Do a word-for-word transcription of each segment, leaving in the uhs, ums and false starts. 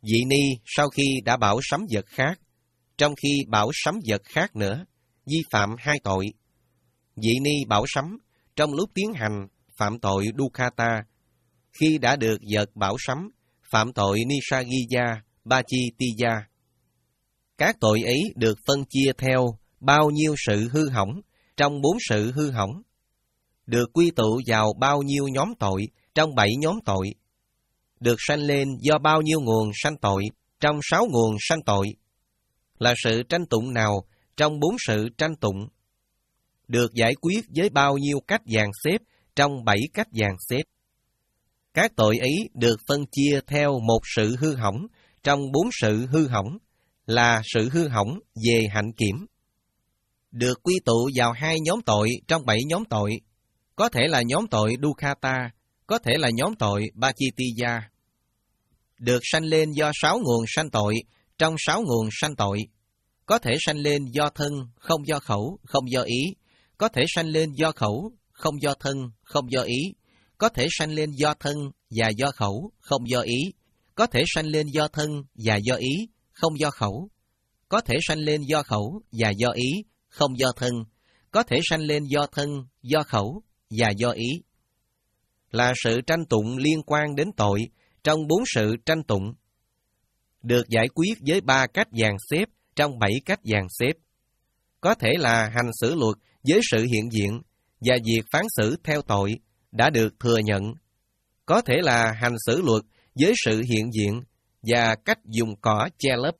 Dị ni sau khi đã bảo sắm vật khác, trong khi bảo sắm vật khác nữa, vi phạm hai tội. Dị ni bảo sắm, trong lúc tiến hành, phạm tội Dukkata. Khi đã được vật bảo sắm, phạm tội Nissaggiya, Pachittiya. Các tội ấy được phân chia theo bao nhiêu sự hư hỏng trong bốn sự hư hỏng, được quy tụ vào bao nhiêu nhóm tội trong bảy nhóm tội, được sanh lên do bao nhiêu nguồn sanh tội trong sáu nguồn sanh tội, là sự tranh tụng nào trong bốn sự tranh tụng, được giải quyết với bao nhiêu cách dàn xếp trong bảy cách dàn xếp. Các tội ấy được phân chia theo một sự hư hỏng trong bốn sự hư hỏng, là sự hư hỏng về hạnh kiểm, được quy tụ vào hai nhóm tội trong bảy nhóm tội, có thể là nhóm tội Dukkata, có thể là nhóm tội Pachittiya, được sanh lên do sáu nguồn sanh tội trong sáu nguồn sanh tội, có thể sanh lên do thân, không do khẩu, không do ý, có thể sanh lên do khẩu, không do thân, không do ý, có thể sanh lên do thân và do khẩu, không do ý, có thể sanh lên do thân và do ý, không do khẩu, có thể sanh lên do khẩu và do ý, không do thân, có thể sanh lên do thân, do khẩu và do ý. Là sự tranh tụng liên quan đến tội trong bốn sự tranh tụng, được giải quyết với ba cách dàn xếp trong bảy cách dàn xếp. Có thể là hành xử luật với sự hiện diện và việc phán xử theo tội đã được thừa nhận. Có thể là hành xử luật với sự hiện diện và cách dùng cỏ che lấp.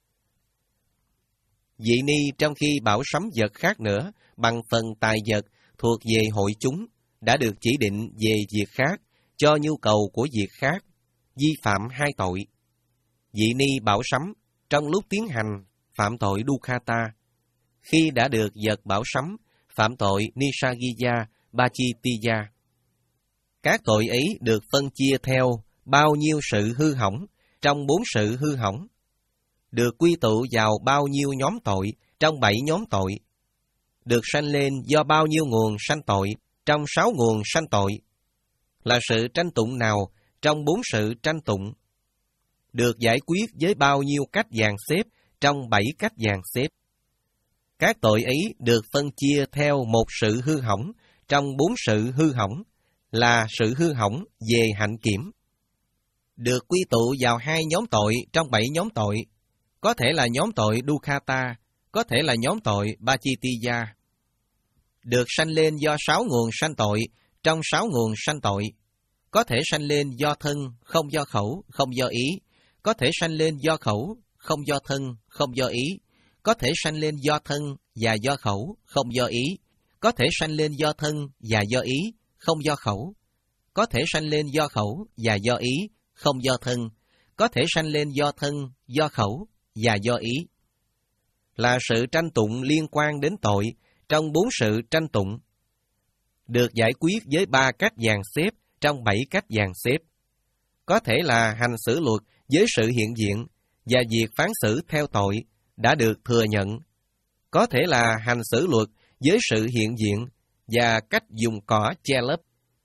Dị ni trong khi bảo sắm vật khác nữa bằng phần tài vật thuộc về hội chúng đã được chỉ định về việc khác cho nhu cầu của việc khác, vi phạm hai tội. Dị ni bảo sắm trong lúc tiến hành phạm tội Dukkata. Khi đã được vật bảo sắm, phạm tội Nissaggiya, Pachittiya. Các tội ấy được phân chia theo bao nhiêu sự hư hỏng trong bốn sự hư hỏng, được quy tụ vào bao nhiêu nhóm tội trong bảy nhóm tội, được sanh lên do bao nhiêu nguồn sanh tội trong sáu nguồn sanh tội, là sự tranh tụng nào trong bốn sự tranh tụng, được giải quyết với bao nhiêu cách dàn xếp trong bảy cách dàn xếp. Các tội ấy được phân chia theo một sự hư hỏng trong bốn sự hư hỏng, là sự hư hỏng về hạnh kiểm, được quy tụ vào hai nhóm tội trong bảy nhóm tội, có thể là nhóm tội Dukkata, có thể là nhóm tội Pachittiya, được sanh lên do sáu nguồn sanh tội trong sáu nguồn sanh tội, có thể sanh lên do thân, không do khẩu, không do ý, có thể sanh lên do khẩu, không do thân, không do ý, có thể sanh lên do thân và do khẩu, không do ý, có thể sanh lên do thân và do ý, không do khẩu, có thể sanh lên do khẩu và do ý, không do thân, có thể sanh lên do thân, do khẩu và do ý. Là sự tranh tụng liên quan đến tội trong bốn sự tranh tụng, được giải quyết với ba cách dàn xếp trong bảy cách dàn xếp. Có thể là hành xử luật với sự hiện diện và việc phán xử theo tội đã được thừa nhận. Có thể là hành xử luật với sự hiện diện và cách dùng cỏ che lấp.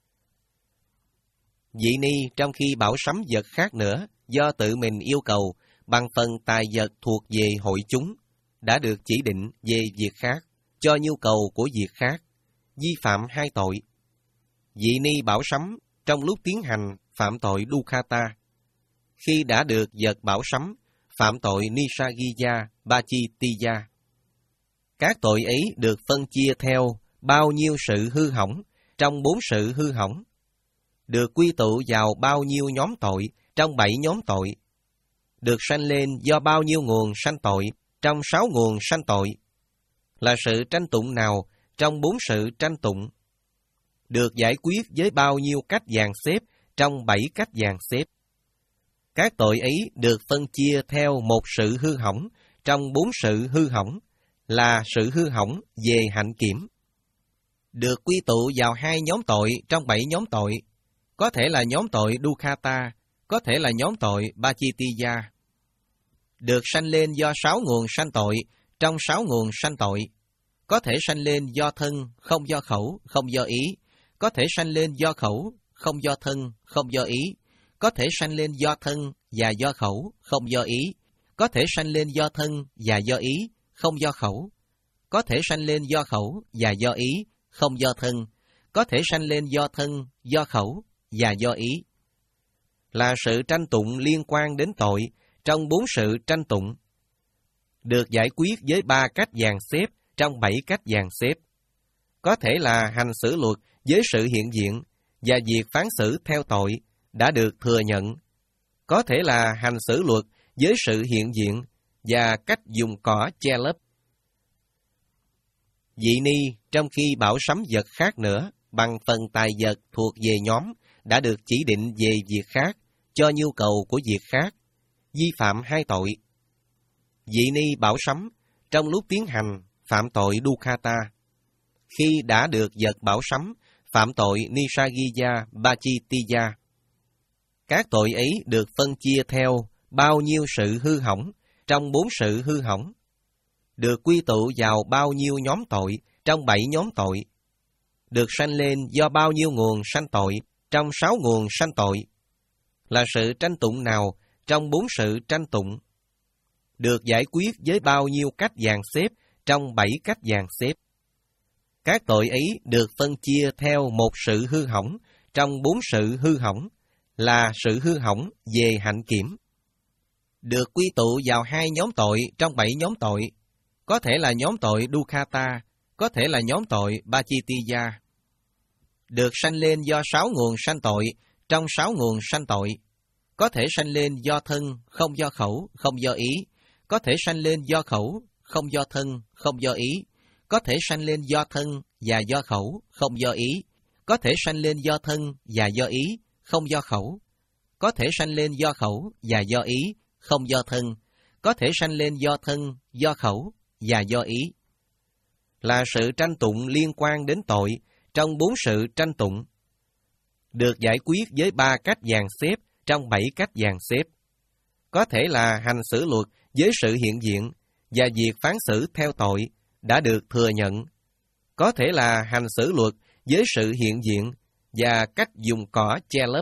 Dị ni trong khi bảo sắm vật khác nữa do tự mình yêu cầu bằng phần tài vật thuộc về hội chúng đã được chỉ định về việc khác cho nhu cầu của việc khác, vi phạm hai tội. Dị ni bảo sắm trong lúc tiến hành phạm tội Dukkata. Khi đã được vật bảo sắm, phạm tội Nissaggiya, Pachittiya. Các tội ấy được phân chia theo bao nhiêu sự hư hỏng trong bốn sự hư hỏng, được quy tụ vào bao nhiêu nhóm tội trong bảy nhóm tội, được sanh lên do bao nhiêu nguồn sanh tội trong sáu nguồn sanh tội, là sự tranh tụng nào trong bốn sự tranh tụng, được giải quyết với bao nhiêu cách dàn xếp trong bảy cách dàn xếp. Các tội ấy được phân chia theo một sự hư hỏng trong bốn sự hư hỏng, là sự hư hỏng về hạnh kiểm, được quy tụ vào hai nhóm tội trong bảy nhóm tội, có thể là nhóm tội Dukkata, có thể là nhóm tội Pachittiya, được sanh lên do sáu nguồn sanh tội trong sáu nguồn sanh tội, có thể sanh lên do thân, không do khẩu, không do ý, có thể sanh lên do khẩu, không do thân, không do ý, có thể sanh lên do thân và do khẩu, không do ý, có thể sanh lên do thân và do ý, không do khẩu, có thể sanh lên do khẩu và do ý, không do thân, có thể sanh lên do thân, do khẩu và do ý. Là sự tranh tụng liên quan đến tội trong bốn sự tranh tụng, được giải quyết với ba cách dàn xếp trong bảy cách dàn xếp. Có thể là hành xử luật với sự hiện diện và việc phán xử theo tội đã được thừa nhận. Có thể là hành xử luật với sự hiện diện và cách dùng cỏ che lấp. Vị ni trong khi bảo sắm vật khác nữa bằng phần tài vật thuộc về nhóm đã được chỉ định về việc khác cho nhu cầu của việc khác, vi phạm hai tội. Vị ni bảo sắm trong lúc tiến hành phạm tội Dukkata. Khi đã được vật bảo sắm, phạm tội Nissaggiya Pacittiya. Các tội ấy được phân chia theo bao nhiêu sự hư hỏng trong bốn sự hư hỏng, được quy tụ vào bao nhiêu nhóm tội trong bảy nhóm tội, được sanh lên do bao nhiêu nguồn sanh tội trong sáu nguồn sanh tội, là sự tranh tụng nào trong bốn sự tranh tụng, được giải quyết với bao nhiêu cách dàn xếp trong bảy cách dàn xếp. Các tội ấy được phân chia theo một sự hư hỏng trong bốn sự hư hỏng, là sự hư hỏng về hạnh kiểm, được quy tụ vào hai nhóm tội trong bảy nhóm tội, có thể là nhóm tội Dukkata, có thể là nhóm tội Pacittiya, được sanh lên do sáu nguồn sanh tội trong sáu nguồn sanh tội, có thể sanh lên do thân, không do khẩu, không do ý, có thể sanh lên do khẩu, không do thân, không do ý, có thể sanh lên do thân và do khẩu, không do ý, có thể sanh lên do thân và do ý, không do khẩu, có thể sanh lên do khẩu và do ý, không do thân, có thể sanh lên do thân, do khẩu và do ý. Là sự tranh tụng liên quan đến tội trong bốn sự tranh tụng, được giải quyết với ba cách dàn xếp trong bảy cách dàn xếp. Có thể là hành xử luật với sự hiện diện và việc phán xử theo tội đã được thừa nhận. Có thể là hành xử luật với sự hiện diện và cách dùng cỏ che lấp.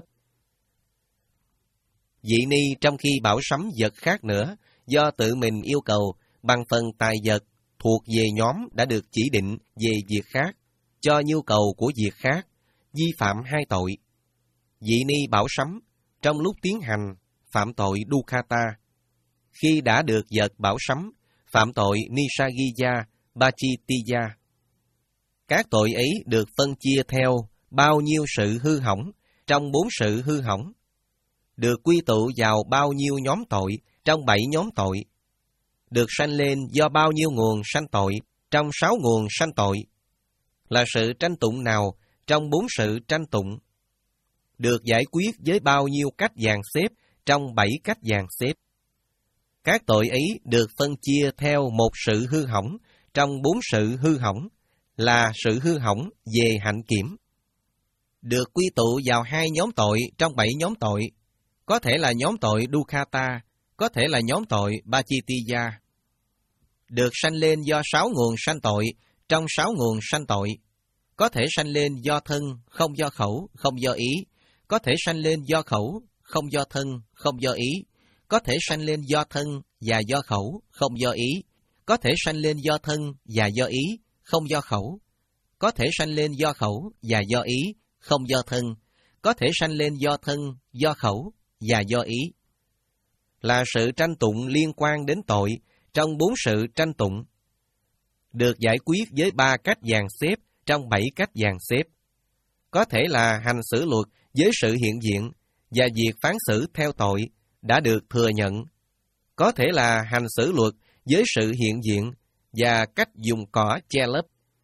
Vị ni trong khi bảo sắm vật khác nữa do tự mình yêu cầu bằng phần tài vật thuộc về nhóm đã được chỉ định về việc khác cho nhu cầu của việc khác, vi phạm hai tội. Vị ni bảo sắm trong lúc tiến hành phạm tội Dukkata. Khi đã được vật bảo sắm, phạm tội Nissaggiya Pacittiya. Các tội ấy được phân chia theo bao nhiêu sự hư hỏng trong bốn sự hư hỏng, được quy tụ vào bao nhiêu nhóm tội trong bảy nhóm tội, được sanh lên do bao nhiêu nguồn sanh tội trong sáu nguồn sanh tội, là sự tranh tụng nào trong bốn sự tranh tụng, được giải quyết với bao nhiêu cách dàn xếp trong bảy cách dàn xếp. Các tội ấy được phân chia theo một sự hư hỏng trong bốn sự hư hỏng, là sự hư hỏng về hạnh kiểm, được quy tụ vào hai nhóm tội trong bảy nhóm tội, có thể là nhóm tội Dukkata, có thể là nhóm tội Pacittiya, được sanh lên do sáu nguồn sanh tội trong sáu nguồn sanh tội, có thể sanh lên do thân, không do khẩu, không do ý, có thể sanh lên do khẩu, không do thân, không do ý, có thể sanh lên do thân và do khẩu, không do ý, có thể sanh lên do thân và do ý, không do khẩu, có thể sanh lên do khẩu và do ý, không do thân, có thể sanh lên do thân, do khẩu và do ý. Là sự tranh tụng liên quan đến tội trong bốn sự tranh tụng, được giải quyết với ba cách dàn xếp trong bảy cách dàn xếp. Có thể là hành xử luật với sự hiện diện và việc phán xử theo tội đã được thừa nhận. Có thể là hành xử luật với sự hiện diện và cách dùng cỏ che lấp.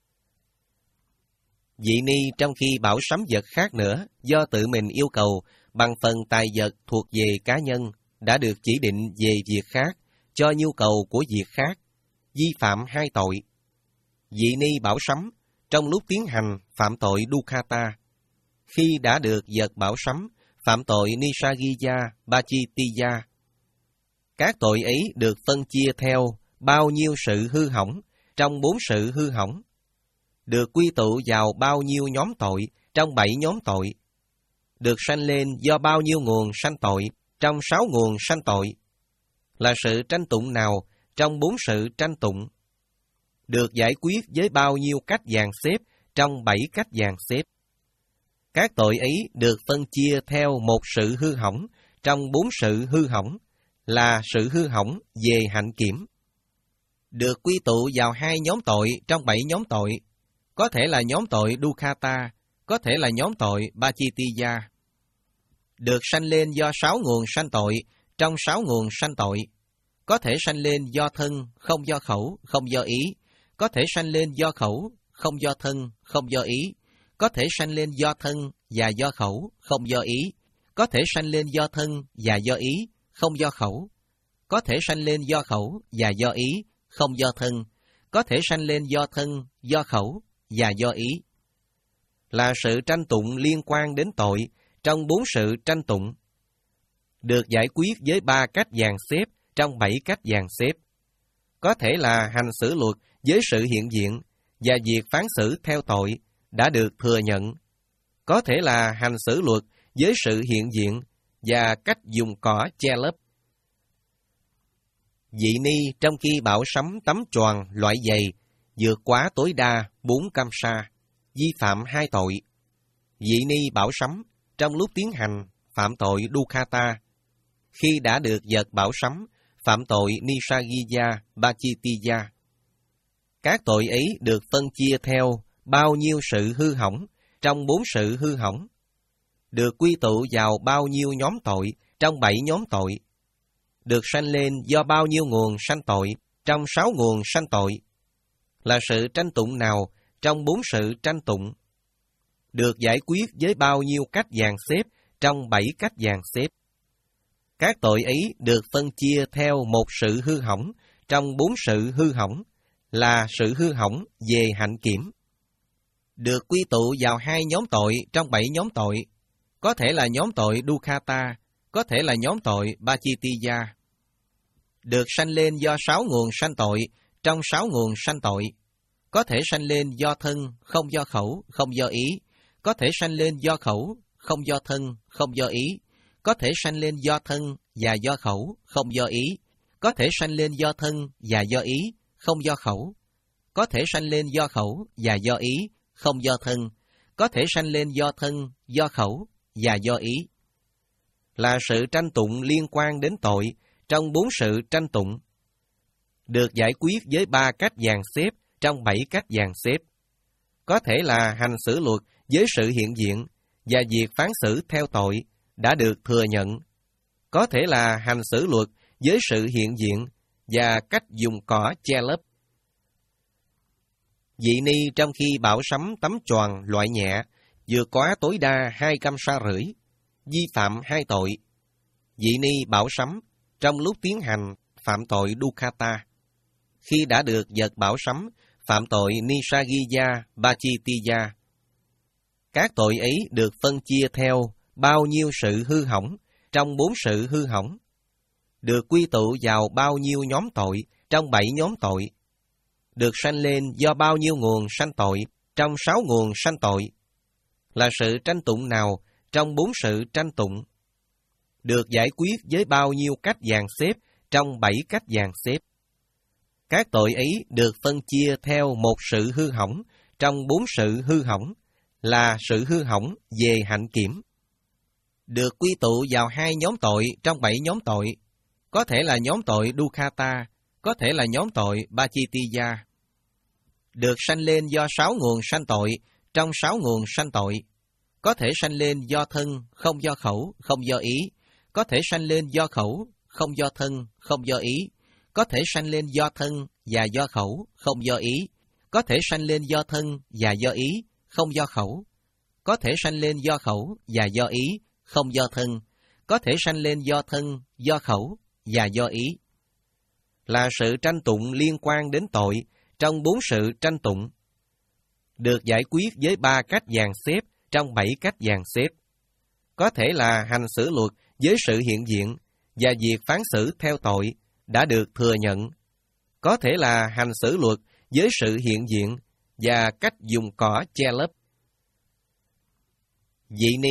Vị ni trong khi bảo sắm vật khác nữa do tự mình yêu cầu bằng phần tài vật thuộc về cá nhân đã được chỉ định về việc khác cho nhu cầu của việc khác, vi phạm hai tội. Vị ni bảo sắm trong lúc tiến hành phạm tội Dukkata. Khi đã được vật bảo sắm, phạm tội Nissaggiya Pacittiya. Các tội ấy được phân chia theo bao nhiêu sự hư hỏng trong bốn sự hư hỏng, được quy tụ vào bao nhiêu nhóm tội trong bảy nhóm tội, được sanh lên do bao nhiêu nguồn sanh tội trong sáu nguồn sanh tội, là sự tranh tụng nào trong bốn sự tranh tụng, được giải quyết với bao nhiêu cách dàn xếp trong bảy cách dàn xếp. Các tội ấy được phân chia theo một sự hư hỏng trong bốn sự hư hỏng, là sự hư hỏng về hạnh kiểm. Được quy tụ vào hai nhóm tội trong bảy nhóm tội, có thể là nhóm tội Dukkata, có thể là nhóm tội Pacittiya. Được sanh lên do sáu nguồn sanh tội trong sáu nguồn sanh tội, có thể sanh lên do thân, không do khẩu, không do ý, có thể sanh lên do khẩu, không do thân, không do ý, có thể sanh lên do thân và do khẩu, không do ý, có thể sanh lên do thân và do ý, không do khẩu, có thể sanh lên do khẩu và do ý, không do thân, có thể sanh lên do thân, do khẩu và do ý. Là sự tranh tụng liên quan đến tội trong bốn sự tranh tụng, được giải quyết với ba cách dàn xếp trong bảy cách dàn xếp. Có thể là hành xử luật với sự hiện diện và việc phán xử theo tội đã được thừa nhận. Có thể là hành xử luật với sự hiện diện và cách dùng cỏ che lấp. Vị ni trong khi bảo sắm tấm choàng loại dày vượt quá tối đa bốn cam sa, vi phạm hai tội. Vị ni bảo sắm trong lúc tiến hành phạm tội Dukkata, khi đã được vật bảo sắm phạm tội Nissaggiya Pacittiya. Các tội ấy được phân chia theo bao nhiêu sự hư hỏng trong bốn sự hư hỏng, được quy tụ vào bao nhiêu nhóm tội trong bảy nhóm tội, được sanh lên do bao nhiêu nguồn sanh tội trong sáu nguồn sanh tội, là sự tranh tụng nào trong bốn sự tranh tụng, được giải quyết với bao nhiêu cách dàn xếp trong bảy cách dàn xếp. Các tội ấy được phân chia theo một sự hư hỏng trong bốn sự hư hỏng, là sự hư hỏng về hạnh kiểm. Được quy tụ vào hai nhóm tội trong bảy nhóm tội, có thể là nhóm tội Dukkata, có thể là nhóm tội Pacittiya. Được sanh lên do sáu nguồn sanh tội trong sáu nguồn sanh tội, có thể sanh lên do thân, không do khẩu, không do ý, có thể sanh lên do khẩu, không do thân, không do ý, có thể sanh lên do thân và do khẩu, không do ý, có thể sanh lên do thân và do ý, không do khẩu, có thể sanh lên do khẩu và do ý, không do thân, có thể sanh lên do thân, do khẩu và do ý. Là sự tranh tụng liên quan đến tội trong bốn sự tranh tụng, được giải quyết với ba cách dàn xếp trong bảy cách dàn xếp. Có thể là hành xử luật với sự hiện diện và việc phán xử theo tội đã được thừa nhận. Có thể là hành xử luật với sự hiện diện và cách dùng cỏ che lấp. Vị ni trong khi bảo sắm tấm choàng loại nhẹ vượt quá tối đa hai cam sa rưỡi, vi phạm hai tội. Vị ni bảo sắm trong lúc tiến hành phạm tội Dukkata, khi đã được vật bảo sắm phạm tội Nissaggiya Pacittiya. Các tội ấy được phân chia theo bao nhiêu sự hư hỏng trong bốn sự hư hỏng, được quy tụ vào bao nhiêu nhóm tội trong bảy nhóm tội, được sanh lên do bao nhiêu nguồn sanh tội trong sáu nguồn sanh tội, là sự tranh tụng nào trong bốn sự tranh tụng, được giải quyết với bao nhiêu cách dàn xếp trong bảy cách dàn xếp. Các tội ấy được phân chia theo một sự hư hỏng trong bốn sự hư hỏng, là sự hư hỏng về hạnh kiểm. Được quy tụ vào hai nhóm tội trong bảy nhóm tội, có thể là nhóm tội Dukkata, có thể là nhóm tội Pacittiya. Được sanh lên do sáu nguồn sanh tội trong sáu nguồn sanh tội, có thể sanh lên do thân, không do khẩu, không do ý, có thể sanh lên do khẩu, không do thân, không do ý, có thể sanh lên do thân và do khẩu, không do ý, có thể sanh lên do thân và do ý, không do khẩu, có thể sanh lên do khẩu và do ý, không do thân, có thể sanh lên do thân, do khẩu và do ý. Là sự tranh tụng liên quan đến tội trong bốn sự tranh tụng, được giải quyết với ba cách dàn xếp trong bảy cách dàn xếp. Có thể là hành xử luật với sự hiện diện và việc phán xử theo tội đã được thừa nhận. Có thể là hành xử luật với sự hiện diện và cách dùng cỏ che lấp. Vị ni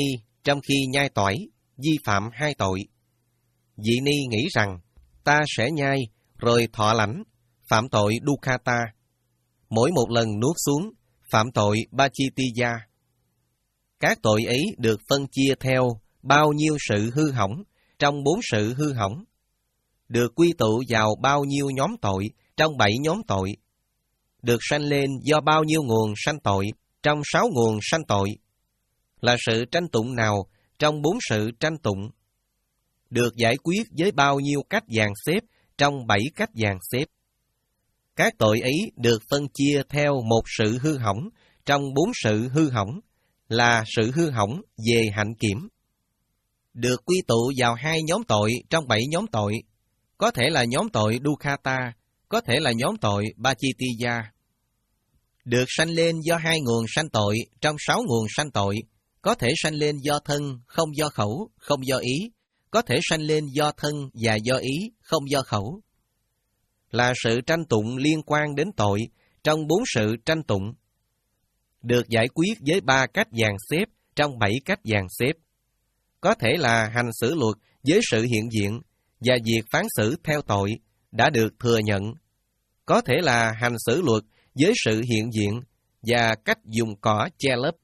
trong khi nhai tỏi, vi phạm hai tội. Vị ni nghĩ rằng, ta sẽ nhai, rồi thọ lãnh, phạm tội Dukkata. Mỗi một lần nuốt xuống, phạm tội Pacittiya. Các tội ấy được phân chia theo bao nhiêu sự hư hỏng trong bốn sự hư hỏng, được quy tụ vào bao nhiêu nhóm tội trong bảy nhóm tội, được sanh lên do bao nhiêu nguồn sanh tội trong sáu nguồn sanh tội, là sự tranh tụng nào trong bốn sự tranh tụng, được giải quyết với bao nhiêu cách dàn xếp trong bảy cách dàn xếp. Các tội ấy được phân chia theo một sự hư hỏng trong bốn sự hư hỏng, là sự hư hỏng về hạnh kiểm, được quy tụ vào hai nhóm tội trong bảy nhóm tội, có thể là nhóm tội Dukkata, có thể là nhóm tội Pacittiya. Được sanh lên do hai nguồn sanh tội trong sáu nguồn sanh tội, có thể sanh lên do thân, không do khẩu, không do ý, có thể sanh lên do thân và do ý, không do khẩu. Là sự tranh tụng liên quan đến tội trong bốn sự tranh tụng, được giải quyết với ba cách dàn xếp trong bảy cách dàn xếp. Có thể là hành xử luật với sự hiện diện và việc phán xử theo tội đã được thừa nhận. Có thể là hành xử luật với sự hiện diện và cách dùng cỏ che lấp.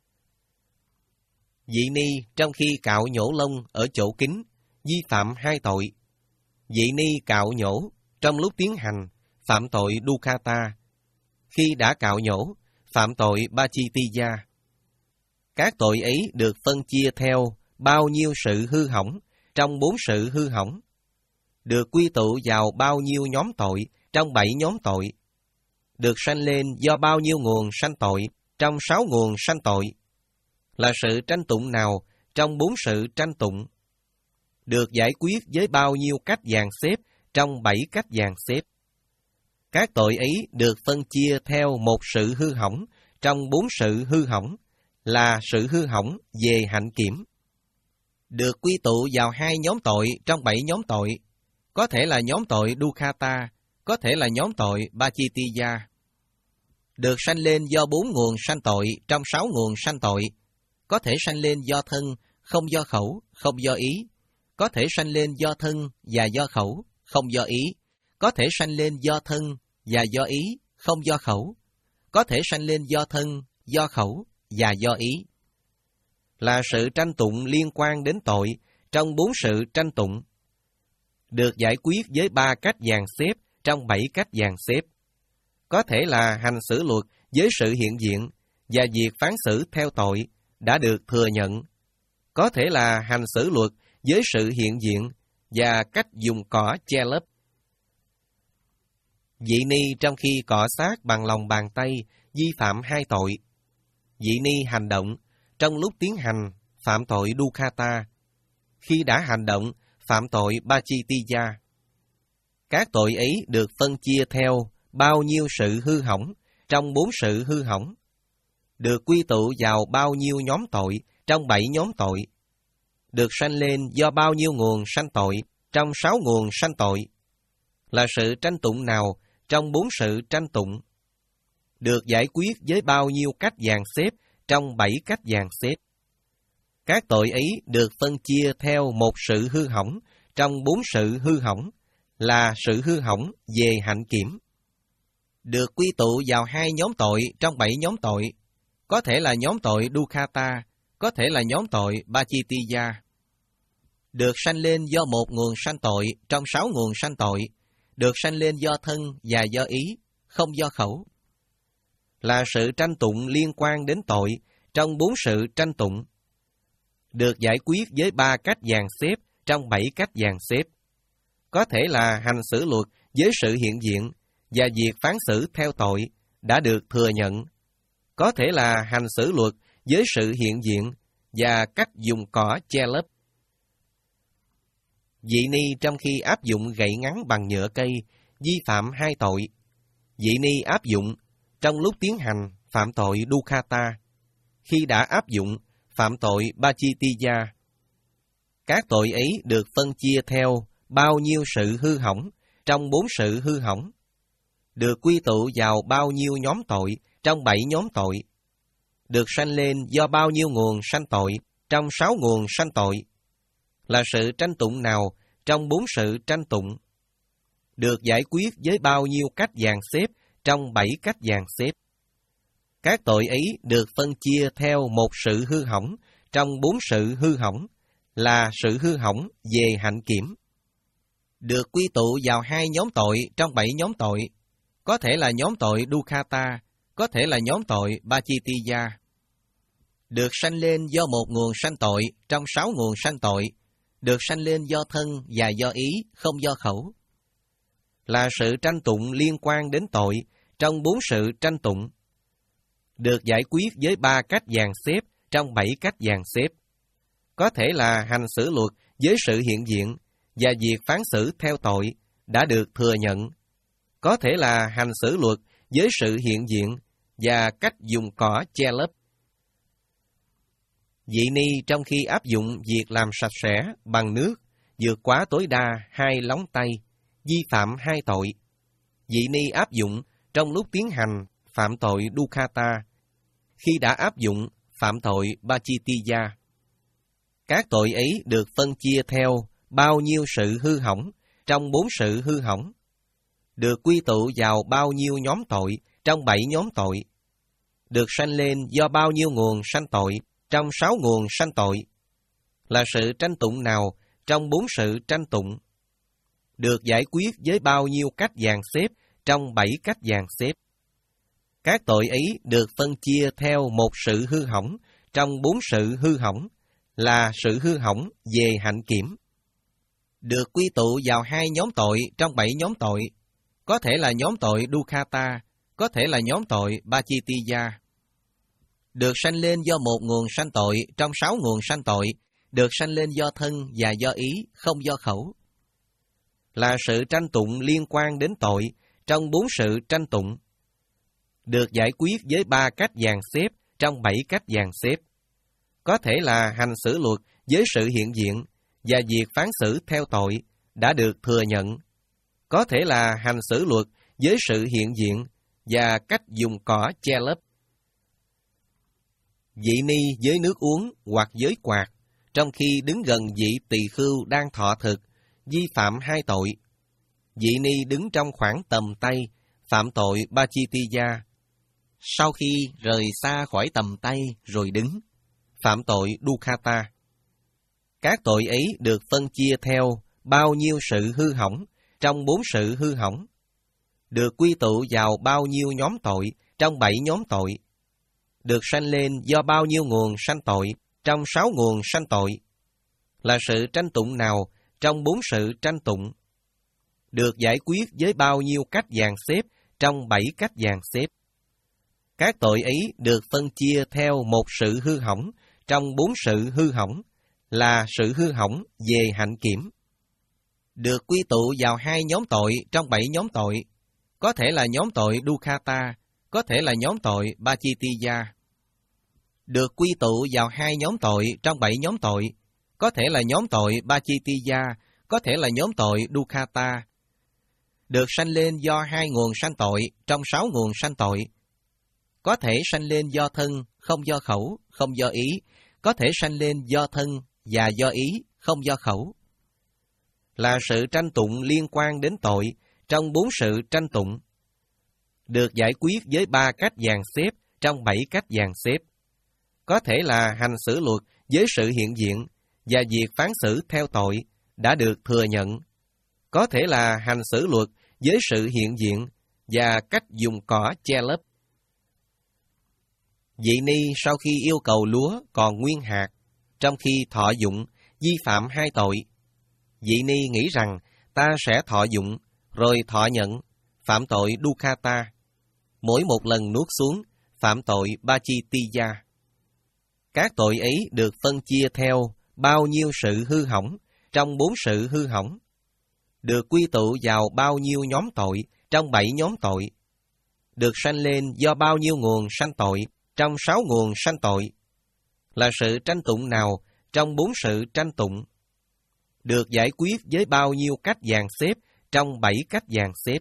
Vị ni trong khi cạo nhổ lông ở chỗ kín, vi phạm hai tội. Vị ni cạo nhổ trong lúc tiến hành, phạm tội Dukkata. Khi đã cạo nhổ, phạm tội Pacittiya. Các tội ấy được phân chia theo bao nhiêu sự hư hỏng trong bốn sự hư hỏng, được quy tụ vào bao nhiêu nhóm tội trong bảy nhóm tội, được sanh lên do bao nhiêu nguồn sanh tội trong sáu nguồn sanh tội, là sự tranh tụng nào trong bốn sự tranh tụng, được giải quyết với bao nhiêu cách dàn xếp trong bảy cách dàn xếp. Các tội ấy được phân chia theo một sự hư hỏng trong bốn sự hư hỏng, là sự hư hỏng về hạnh kiểm, được quy tụ vào hai nhóm tội trong bảy nhóm tội, có thể là nhóm tội Dukkata, có thể là nhóm tội Pacittiya. Được sanh lên do bốn nguồn sanh tội trong sáu nguồn sanh tội, có thể sanh lên do thân, không do khẩu, không do ý, có thể sanh lên do thân và do khẩu, không do ý, có thể sanh lên do thân và do ý, không do khẩu, có thể sanh lên do thân, do khẩu và do ý. Là sự tranh tụng liên quan đến tội trong bốn sự tranh tụng, được giải quyết với ba cách dàn xếp trong bảy cách dàn xếp. Có thể là hành xử luật với sự hiện diện và việc phán xử theo tội đã được thừa nhận. Có thể là hành xử luật với sự hiện diện và cách dùng cỏ che lấp. Vị ni trong khi cọ xát bằng lòng bàn tay vi phạm hai tội. Vị ni hành động trong lúc tiến hành phạm tội Dukkata. Khi đã hành động phạm tội Pacittiya. Các tội ấy được phân chia theo bao nhiêu sự hư hỏng trong bốn sự hư hỏng, được quy tụ vào bao nhiêu nhóm tội trong bảy nhóm tội, được sanh lên do bao nhiêu nguồn sanh tội trong sáu nguồn sanh tội, là sự tranh tụng nào trong bốn sự tranh tụng, được giải quyết với bao nhiêu cách dàn xếp trong bảy cách dàn xếp. Các tội ấy được phân chia theo một sự hư hỏng trong bốn sự hư hỏng, là sự hư hỏng về hạnh kiểm, được quy tụ vào hai nhóm tội trong bảy nhóm tội, có thể là nhóm tội Dukkata, có thể là nhóm tội Pacittiya. Được sanh lên do một nguồn sanh tội trong sáu nguồn sanh tội, được sanh lên do thân và do ý, không do khẩu. Là sự tranh tụng liên quan đến tội trong bốn sự tranh tụng, được giải quyết với ba cách dàn xếp trong bảy cách dàn xếp. Có thể là hành xử luật với sự hiện diện và việc phán xử theo tội đã được thừa nhận. Có thể là hành xử luật với sự hiện diện và cách dùng cỏ che lấp. Vị ni trong khi áp dụng gậy ngắn bằng nhựa cây vi phạm hai tội. Vị ni áp dụng trong lúc tiến hành phạm tội Dukkata. Khi đã áp dụng phạm tội Pacittiya. Các tội ấy được phân chia theo bao nhiêu sự hư hỏng trong bốn sự hư hỏng, được quy tụ vào bao nhiêu nhóm tội trong bảy nhóm tội, được sanh lên do bao nhiêu nguồn sanh tội trong sáu nguồn sanh tội? Là sự tranh tụng nào trong bốn sự tranh tụng? Được giải quyết với bao nhiêu cách dàn xếp trong bảy cách dàn xếp? Các tội ấy được phân chia theo một sự hư hỏng trong bốn sự hư hỏng, là sự hư hỏng về hạnh kiểm. Được quy tụ vào hai nhóm tội trong bảy nhóm tội, có thể là nhóm tội Dukkata, có thể là nhóm tội Pacittiya. Được sanh lên do một nguồn sanh tội trong sáu nguồn sanh tội, được sanh lên do thân và do ý, không do khẩu. Là sự tranh tụng liên quan đến tội trong bốn sự tranh tụng. Được giải quyết với ba cách dàn xếp trong bảy cách dàn xếp. Có thể là hành xử luật với sự hiện diện và việc phán xử theo tội đã được thừa nhận. Có thể là hành xử luật với sự hiện diện và cách dùng cỏ che lấp. Vị ni trong khi áp dụng việc làm sạch sẽ bằng nước vượt quá tối đa hai lóng tay, vi phạm hai tội. Vị ni áp dụng trong lúc tiến hành phạm tội Dukkata, khi đã áp dụng phạm tội Pacittiya. Các tội ấy được phân chia theo bao nhiêu sự hư hỏng trong bốn sự hư hỏng, được quy tụ vào bao nhiêu nhóm tội trong bảy nhóm tội, được sanh lên do bao nhiêu nguồn sanh tội trong sáu nguồn sanh tội, là sự tranh tụng nào trong bốn sự tranh tụng, được giải quyết với bao nhiêu cách dàn xếp trong bảy cách dàn xếp. Các tội ấy được phân chia theo một sự hư hỏng trong bốn sự hư hỏng, là sự hư hỏng về hạnh kiểm. Được quy tụ vào hai nhóm tội trong bảy nhóm tội, có thể là nhóm tội Dukkata, có thể là nhóm tội Pacittiya. Được sanh lên do một nguồn sanh tội trong sáu nguồn sanh tội, được sanh lên do thân và do ý, không do khẩu. Là sự tranh tụng liên quan đến tội trong bốn sự tranh tụng. Được giải quyết với ba cách dàn xếp trong bảy cách dàn xếp. Có thể là hành xử luật với sự hiện diện và việc phán xử theo tội đã được thừa nhận. Có thể là hành xử luật với sự hiện diện và cách dùng cỏ che lấp. Vị ni với nước uống hoặc với quạt, trong khi đứng gần vị tỳ khưu đang thọ thực, vi phạm hai tội. Vị ni đứng trong khoảng tầm tay, phạm tội Pacittiya. Sau khi rời xa khỏi tầm tay rồi đứng, phạm tội Dukkata. Các tội ấy được phân chia theo bao nhiêu sự hư hỏng trong bốn sự hư hỏng, được quy tụ vào bao nhiêu nhóm tội trong bảy nhóm tội, được sanh lên do bao nhiêu nguồn sanh tội trong sáu nguồn sanh tội, là sự tranh tụng nào trong bốn sự tranh tụng, được giải quyết với bao nhiêu cách dàn xếp trong bảy cách dàn xếp. Các tội ấy được phân chia theo một sự hư hỏng trong bốn sự hư hỏng, là sự hư hỏng về hạnh kiểm. Được quy tụ vào hai nhóm tội trong bảy nhóm tội, có thể là nhóm tội Dukkata, có thể là nhóm tội Pacittiya. Được quy tụ vào hai nhóm tội trong bảy nhóm tội, có thể là nhóm tội Pacittiya, có thể là nhóm tội Dukkata. Được sanh lên do hai nguồn sanh tội trong sáu nguồn sanh tội, có thể sanh lên do thân, không do khẩu, không do ý, có thể sanh lên do thân và do ý, không do khẩu. Là sự tranh tụng liên quan đến tội trong bốn sự tranh tụng. Được giải quyết với ba cách dàn xếp trong bảy cách dàn xếp. Có thể là hành xử luật với sự hiện diện và việc phán xử theo tội đã được thừa nhận. Có thể là hành xử luật với sự hiện diện và cách dùng cỏ che lấp. Vị ni sau khi yêu cầu lúa còn nguyên hạt, trong khi thọ dụng, vi phạm hai tội. Vị ni nghĩ rằng ta sẽ thọ dụng, rồi thọ nhận, phạm tội Dukkata. Mỗi một lần nuốt xuống, phạm tội Pacittiya. Các tội ấy được phân chia theo bao nhiêu sự hư hỏng trong bốn sự hư hỏng, được quy tụ vào bao nhiêu nhóm tội trong bảy nhóm tội, được sanh lên do bao nhiêu nguồn sanh tội trong sáu nguồn sanh tội, là sự tranh tụng nào trong bốn sự tranh tụng, được giải quyết với bao nhiêu cách dàn xếp trong bảy cách dàn xếp.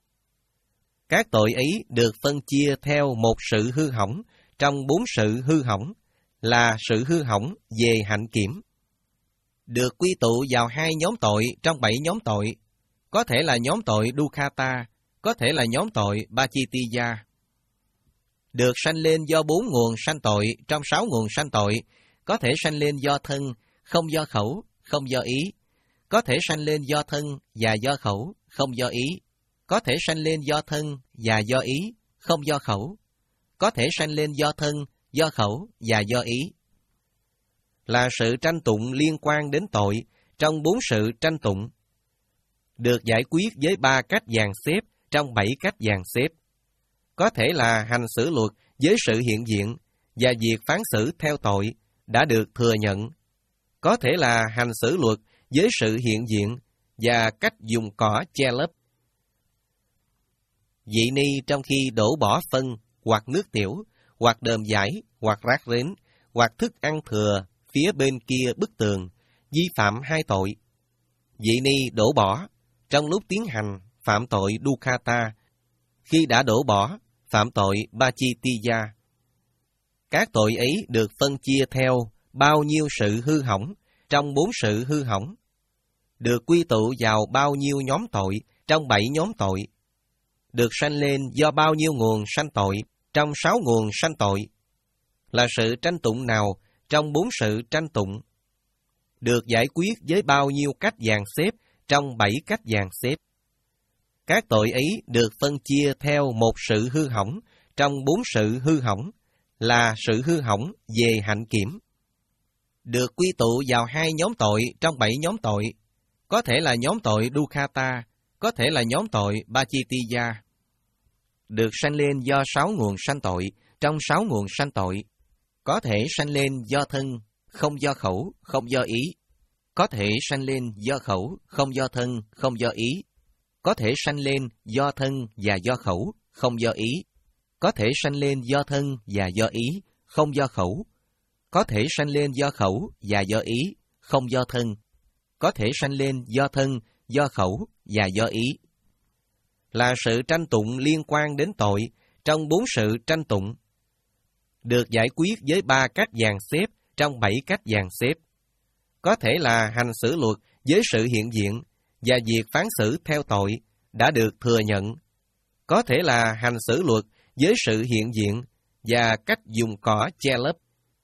Các tội ấy được phân chia theo một sự hư hỏng trong bốn sự hư hỏng, là sự hư hỏng về hạnh kiểm. Được quy tụ vào hai nhóm tội trong bảy nhóm tội, có thể là nhóm tội Dukkata, có thể là nhóm tội Pachittiya. Được sanh lên do bốn nguồn sanh tội trong sáu nguồn sanh tội, có thể sanh lên do thân, không do khẩu, không do ý. Có thể sanh lên do thân và do khẩu, không do ý. Có thể sanh lên do thân và do ý, không do khẩu. Có thể sanh lên do thân, do khẩu và do ý. Là sự tranh tụng liên quan đến tội trong bốn sự tranh tụng. Được giải quyết với ba cách dàn xếp trong bảy cách dàn xếp. Có thể là hành xử luật với sự hiện diện và việc phán xử theo tội đã được thừa nhận. Có thể là hành xử luật với sự hiện diện và cách dùng cỏ che lấp. Vị ni trong khi đổ bỏ phân, hoặc nước tiểu, hoặc đờm vải, hoặc rác rến, hoặc thức ăn thừa phía bên kia bức tường, vi phạm hai tội. Vị ni đổ bỏ, trong lúc tiến hành, phạm tội Dukkata, khi đã đổ bỏ, phạm tội Pachittiya. Các tội ấy được phân chia theo bao nhiêu sự hư hỏng trong bốn sự hư hỏng, được quy tụ vào bao nhiêu nhóm tội trong bảy nhóm tội, được sanh lên do bao nhiêu nguồn sanh tội trong sáu nguồn sanh tội, là sự tranh tụng nào trong bốn sự tranh tụng, được giải quyết với bao nhiêu cách dàn xếp trong bảy cách dàn xếp. Các tội ấy được phân chia theo một sự hư hỏng trong bốn sự hư hỏng, là sự hư hỏng về hạnh kiểm. Được quy tụ vào hai nhóm tội trong bảy nhóm tội, có thể là nhóm tội Dukkata, có thể là nhóm tội Pachittiya. Được sanh lên do sáu nguồn sanh tội trong sáu nguồn sanh tội, có thể sanh lên do thân, không do khẩu, không do ý. Có thể sanh lên do khẩu, không do thân, không do ý. Có thể sanh lên do thân và do khẩu, không do ý. Có thể sanh lên do thân và do ý, không do khẩu. Có thể sanh lên do khẩu và do ý, không do thân. Có thể sanh lên do thân, do khẩu và do ý. Là sự tranh tụng liên quan đến tội trong bốn sự tranh tụng, được giải quyết với ba cách dàn xếp trong bảy cách dàn xếp. Có thể là hành xử luật với sự hiện diện và việc phán xử theo tội đã được thừa nhận. Có thể là hành xử luật với sự hiện diện và cách dùng cỏ che lấp.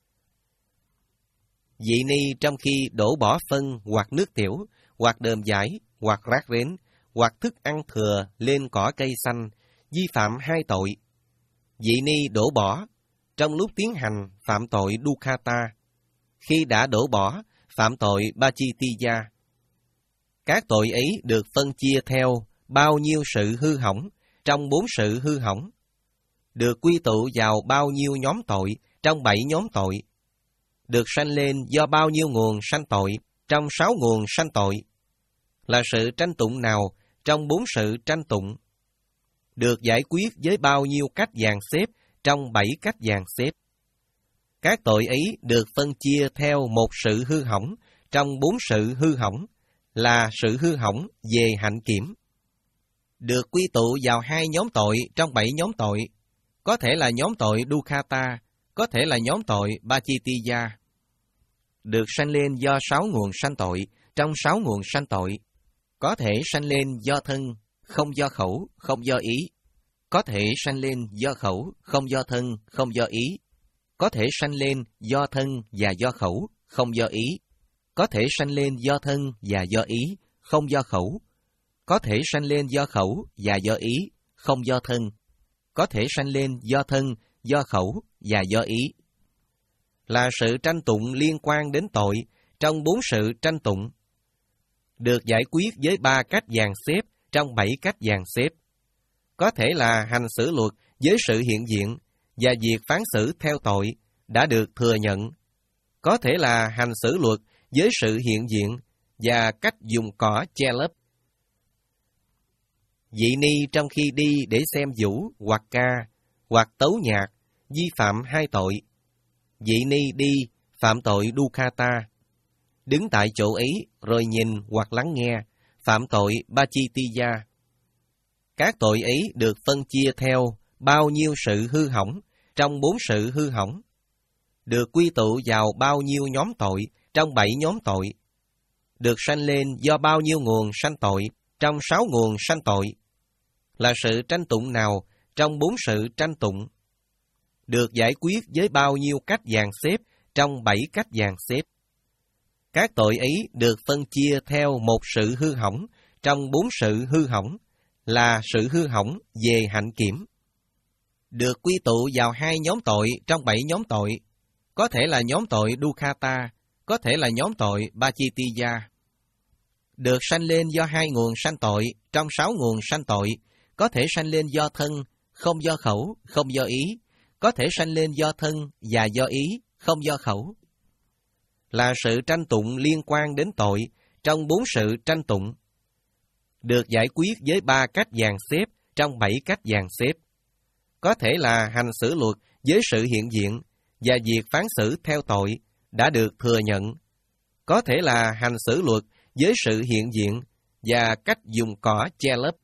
Vị ni trong khi đổ bỏ phân hoặc nước tiểu, hoặc đờm vải, hoặc rác rến, hoặc thức ăn thừa lên cỏ cây xanh, vi phạm hai tội. Vị ni đổ bỏ, trong lúc tiến hành phạm tội Dukkata, khi đã đổ bỏ, phạm tội Pachittiya. Các tội ấy được phân chia theo bao nhiêu sự hư hỏng trong bốn sự hư hỏng, được quy tụ vào bao nhiêu nhóm tội trong bảy nhóm tội, được sanh lên do bao nhiêu nguồn sanh tội trong sáu nguồn sanh tội, là sự tranh tụng nào trong bốn sự tranh tụng, được giải quyết với bao nhiêu cách dàn xếp trong bảy cách dàn xếp. Các tội ấy được phân chia theo một sự hư hỏng trong bốn sự hư hỏng, là sự hư hỏng về hạnh kiểm. Được quy tụ vào hai nhóm tội trong bảy nhóm tội, có thể là nhóm tội Dukkata, có thể là nhóm tội Pachittiya. Được sanh lên do sáu nguồn sanh tội trong sáu nguồn sanh tội, có thể sanh lên do thân, không do khẩu, không do ý. Có thể sanh lên do khẩu, không do thân, không do ý. Có thể sanh lên do thân và do khẩu, không do ý. Có thể sanh lên do thân và do ý, không do khẩu. Có thể sanh lên do khẩu và do ý, không do thân. Có thể sanh lên do thân, do khẩu và do ý. Là sự tranh tụng liên quan đến tội trong bốn sự tranh tụng, được giải quyết với ba cách dàn xếp trong bảy cách dàn xếp. Có thể là hành xử luật với sự hiện diện và việc phán xử theo tội đã được thừa nhận. Có thể là hành xử luật với sự hiện diện và cách dùng cỏ che lấp. Vị ni trong khi đi để xem vũ hoặc ca hoặc tấu nhạc vi phạm hai tội. Vị ni đi phạm tội Dukkata, đứng tại chỗ ấy rồi nhìn hoặc lắng nghe, phạm tội Pachittiya. Các tội ấy được phân chia theo bao nhiêu sự hư hỏng trong bốn sự hư hỏng, được quy tụ vào bao nhiêu nhóm tội trong bảy nhóm tội, được sanh lên do bao nhiêu nguồn sanh tội trong sáu nguồn sanh tội, là sự tranh tụng nào trong bốn sự tranh tụng, được giải quyết với bao nhiêu cách dàn xếp trong bảy cách dàn xếp. Các tội ấy được phân chia theo một sự hư hỏng trong bốn sự hư hỏng, là sự hư hỏng về hạnh kiểm. Được quy tụ vào hai nhóm tội trong bảy nhóm tội, có thể là nhóm tội Dukkata, có thể là nhóm tội Pachittiya. Được sanh lên do hai nguồn sanh tội trong sáu nguồn sanh tội, có thể sanh lên do thân, không do khẩu, không do ý, có thể sanh lên do thân và do ý, không do khẩu. Là sự tranh tụng liên quan đến tội trong bốn sự tranh tụng, được giải quyết với ba cách dàn xếp trong bảy cách dàn xếp. Có thể là hành xử luật với sự hiện diện và việc phán xử theo tội đã được thừa nhận. Có thể là hành xử luật với sự hiện diện và cách dùng cỏ che lấp.